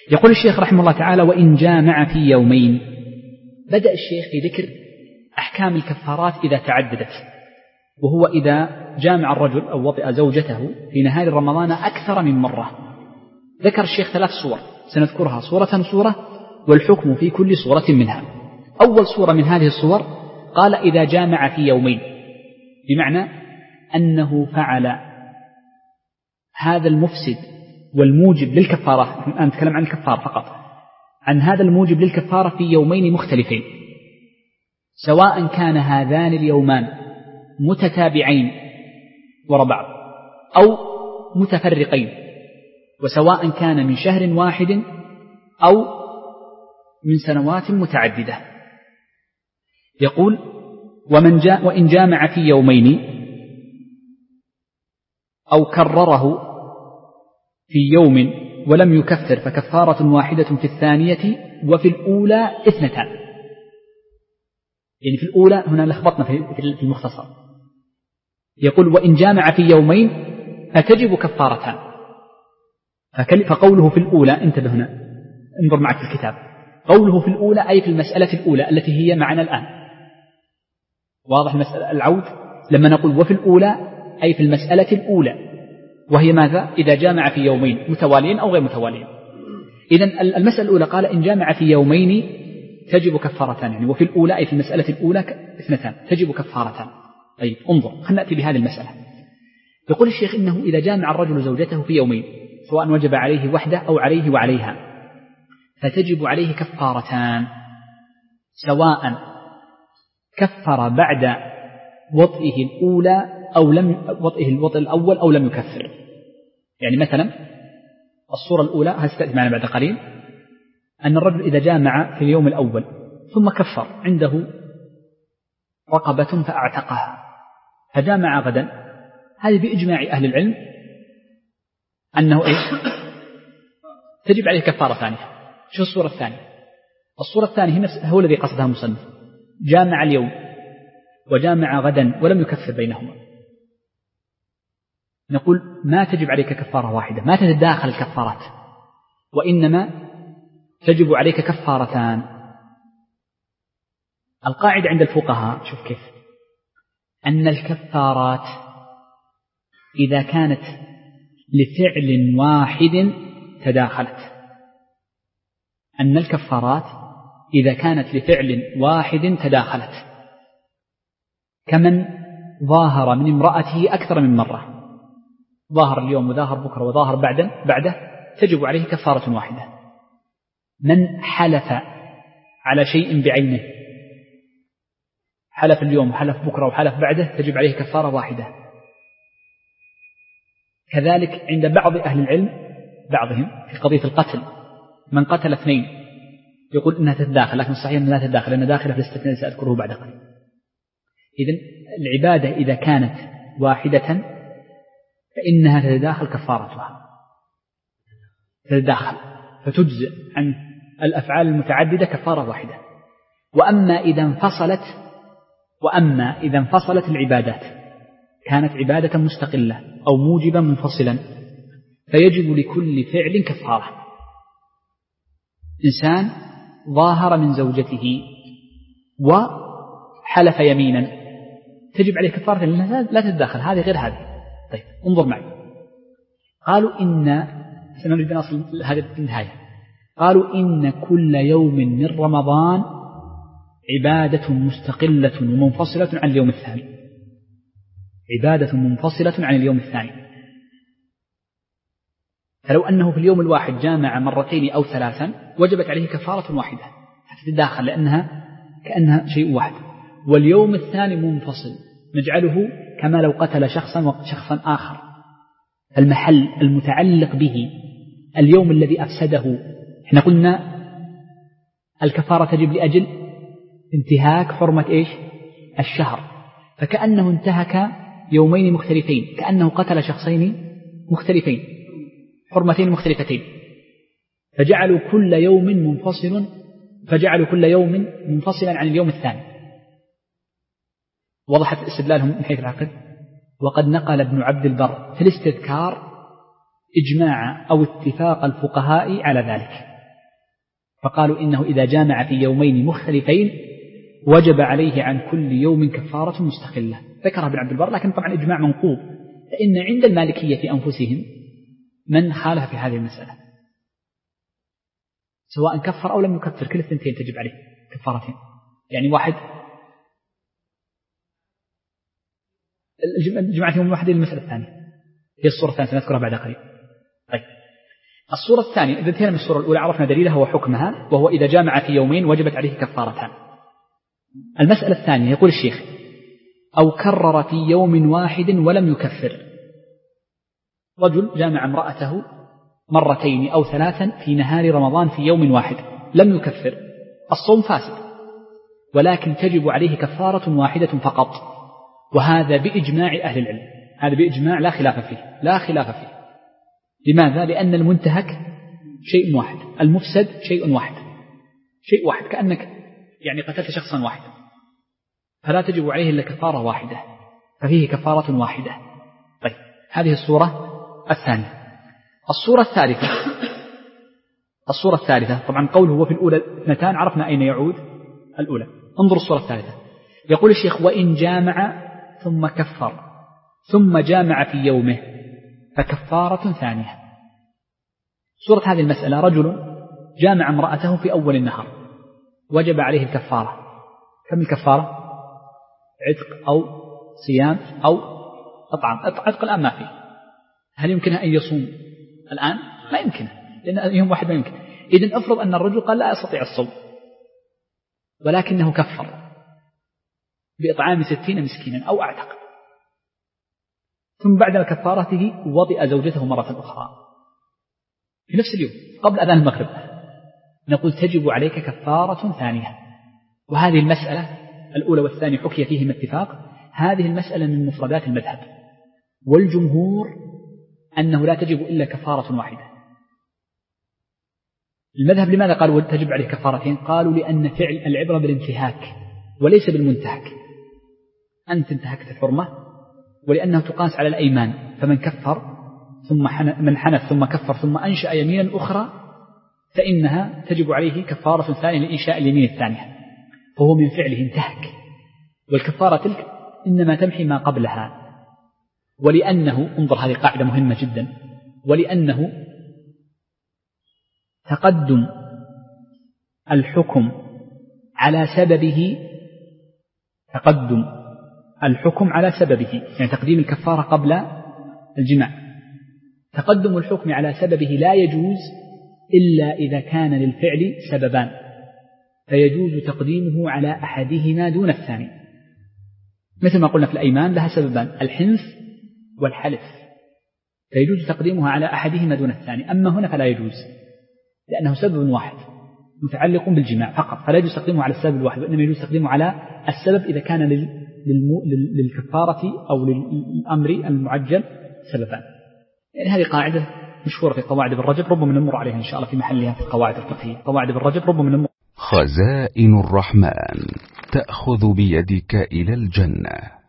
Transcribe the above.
يقول الشيخ رحمه الله تعالى: وإن جامع في يومين. بدأ الشيخ في ذكر أحكام الكفارات إذا تعددت، وهو إذا جامع الرجل أو وطئ زوجته في نهار رمضان أكثر من مرة. ذكر الشيخ 3 صور سنذكرها صورة والحكم في كل صورة منها. أول صورة من هذه الصور قال: إذا جامع في يومين، بمعنى أنه فعل هذا المفسد والموجب للكفارة. الآن نتكلم عن الكفارة فقط، عن هذا الموجب للكفارة في يومين مختلفين، سواء كان هذان اليومان متتابعين وراء بعض أو متفرقين، وسواء كان من شهر واحد أو من سنوات متعددة. يقول: وإن جامع في يومين أو كرره في يوم ولم يكفر فكفارة واحدة في الثانية وفي الأولى 2. يعني في الأولى هنا لخبطنا في المختصر. يقول: وإن جامع في يومين فتجب كفارتان. فقوله في الأولى، انتبه هنا، انظر معك في الكتاب، قوله في الأولى أي في المسألة الأولى التي هي معنا الآن. واضح المسألة العود؟ لما نقول وفي الأولى أي في المسألة الأولى، وهي ماذا؟ إذا جامع في يومين متواليين أو غير متواليين. إذن المسألة الأولى قال: إن جامع في يومين تجب كفارتان، يعني وفي الأولى أي في المسألة الأولى 2 تجب كفارتان. طيب انظر، خلنا نأتي بهذه المسألة. يقول الشيخ: إنه إذا جامع الرجل زوجته في يومين، سواء وجب عليه وحده أو عليه وعليها، فتجب عليه كفارتان، سواء كفر بعد وطئه الأولى أو لم وطئه الوطئ الأول أو لم يكفر. يعني مثلا الصورة الأولى هستأتي معنا بعد قليل، أن الرجل إذا جامع في اليوم الأول ثم كفر، عنده رقبة فأعتقها، فجامع غدا، هذه بإجماع أهل العلم أنه تجب عليه كفارة ثانية. شو الصورة الثانية؟ الصورة الثانية هو الذي قصدها المصنف، جامع اليوم وجامع غدا ولم يكفر بينهما. نقول: ما تجب عليك كفارة واحدة، ما تتداخل الكفارات، وإنما تجب عليك كفارتان. القاعدة عند الفقهاء شوف كيف، أن الكفارات إذا كانت لفعل واحد تداخلت، أن الكفارات إذا كانت لفعل واحد تداخلت، كمن ظاهر من امرأته أكثر من مرة، ظاهر اليوم وظاهر بكرة وظاهر بعده تجب عليه كفارة واحدة. من حلف على شيء بعينه، حلف اليوم وحلف بكرة وحلف بعده، تجب عليه كفارة واحدة. كذلك عند بعض أهل العلم، بعضهم في قضية القتل، من قتل 2 يقول إنها تتداخل، لكن الصحيح أنها لا تتداخل، لأنها داخلة في الاستثناء سأذكره بعد قليل. إذن العبادة إذا كانت واحدة فإنها تتداخل كفارتها، تتداخل فتجزئ عن الأفعال المتعددة كفارة واحدة. وأما إذا انفصلت العبادات، كانت عبادة مستقلة أو موجبا منفصلا، فيجب لكل فعل كفارة. إنسان ظاهر من زوجته وحلف يمينا، تجب عليه كفارة لأنها لا تتداخل، هذه غير هذه. طيب انظر معي، قالوا سنريد نصل هذه النهاية، قالوا إن كل يوم من رمضان عبادة مستقلة ومنفصلة عن اليوم الثاني، عبادة منفصلة عن اليوم الثاني. فلو أنه في اليوم الواحد جامع 2 أو 3 وجبت عليه كفارة واحدة، تتداخل لأنها كأنها شيء واحد. واليوم الثاني منفصل، نجعله كما لو قتل شخصا آخر، المحل المتعلق به اليوم الذي أفسده. احنا قلنا الكفارة تجب لأجل انتهاك حرمة الشهر، فكأنه انتهك يومين مختلفين، كأنه قتل شخصين مختلفين، حرمتين مختلفتين، فجعلوا كل يوم منفصلا عن اليوم الثاني. وضحت استدلالهم من حيث العقل. وقد نقل ابن عبد البر في الاستذكار إجماع أو اتفاق الفقهاء على ذلك، فقالوا إنه إذا جامع في يومين مختلفين وجب عليه عن كل يوم كفارة مستقلة. ذكرها ابن عبد البر، لكن طبعا إجماع منقوض، فإن عند المالكية أنفسهم من خالف في هذه المسألة، سواء كفر أو لم يكفر، كل الثنتين تجب عليه كفارتين. يعني واحد الجماعة يوم واحد المسألة الثانية هي الصورة الثانية سنذكرها بعد قليل. طيب الصورة الثانية إذا انتهينا من الصورة الأولى عرفنا دليلها وحكمها، وهو إذا جامع في يومين وجبت عليه كفارتان. المسألة الثانية يقول الشيخ: أو كرر في يوم واحد ولم يكفر. رجل جامع امرأته مرتين أو ثلاثا في نهار رمضان في يوم واحد لم يكفر، الصوم فاسد، ولكن تجب عليه كفارة واحدة فقط، وهذا بإجماع أهل العلم، هذا بإجماع لا خلاف فيه، لا خلاف فيه. لماذا؟ لأن المنتهك شيء واحد، المفسد شيء واحد، شيء واحد، كأنك يعني قتلت شخصا واحدا، فلا تجب عليه إلا كفارة واحدة، ففيه كفارة واحدة. طيب هذه الصورة الثانية. الصورة الثالثة طبعا قوله وفي الأولى اثنتان، عرفنا أين يعود الأولى. انظر الصورة الثالثة، يقول الشيخ: وإن جامع ثم كفر ثم جامع في يومه فكفارة ثانية. صورة هذه المسألة: رجل جامع امرأته في أول النهار وجب عليه الكفارة. كم الكفارة؟ عتق أو صيام أو إطعام. عتق الآن ما فيه، هل يمكنه أن يصوم الآن؟ ما يمكنه، لأن يوم واحد ما يمكن. إذن أفرض أن الرجل قال لا أستطيع الصوم، ولكنه كفر بإطعام 60 مسكينا أو أعتق، ثم بعد كفارته وطئ زوجته مرة أخرى في نفس اليوم قبل أذان المغرب، نقول تجب عليك كفارة ثانية. وهذه المسألة الأولى والثانية حكي فيهما اتفاق، هذه المسألة من مفردات المذهب، والجمهور أنه لا تجب إلا كفارة واحدة. المذهب لماذا قالوا تجب عليه كفارتين؟ قالوا لأن فعل العبرة بالانتهاك وليس بالمنتهك. أنت انتهكت الحرمة، ولأنه تقاس على الأيمان، فمن كفر ثم من حنث ثم كفر ثم أنشأ يمينا أخرى فإنها تجب عليه كفارة ثانية لإنشاء اليمين الثانية، فهو من فعله انتهك، والكفارة تلك إنما تمحي ما قبلها. ولأنه انظر هذه قاعدة مهمة جدا، ولأنه تقدم الحكم على سببه، تقدم الحكم على سببه يعني تقديم الكفارة قبل الجماع، تقدم الحكم على سببه لا يجوز إلا إذا كان للفعل سببان، فيجوز تقديمه على أحدهما دون الثاني، مثل ما قلنا في الأيمان لها سببان، الحنث والحلف، فيجوز تقديمها على أحدهما دون الثاني. أما هنا فلا يجوز، لأنه سبب واحد متعلق بالجماع فقط، فلا يجوز تقديمه على السبب الواحد، وإنما يجوز تقديمه على السبب إذا كان للكفارة أو للأمر المعجل سببان. يعني هذه قاعدة مشهورة في قواعد ابن رجب، ربما نمر عليها إن شاء الله في محلها في القواعد الفقهية. قواعد ابن رجب ربما نمر. خزائن الرحمن تأخذ بيدك إلى الجنة.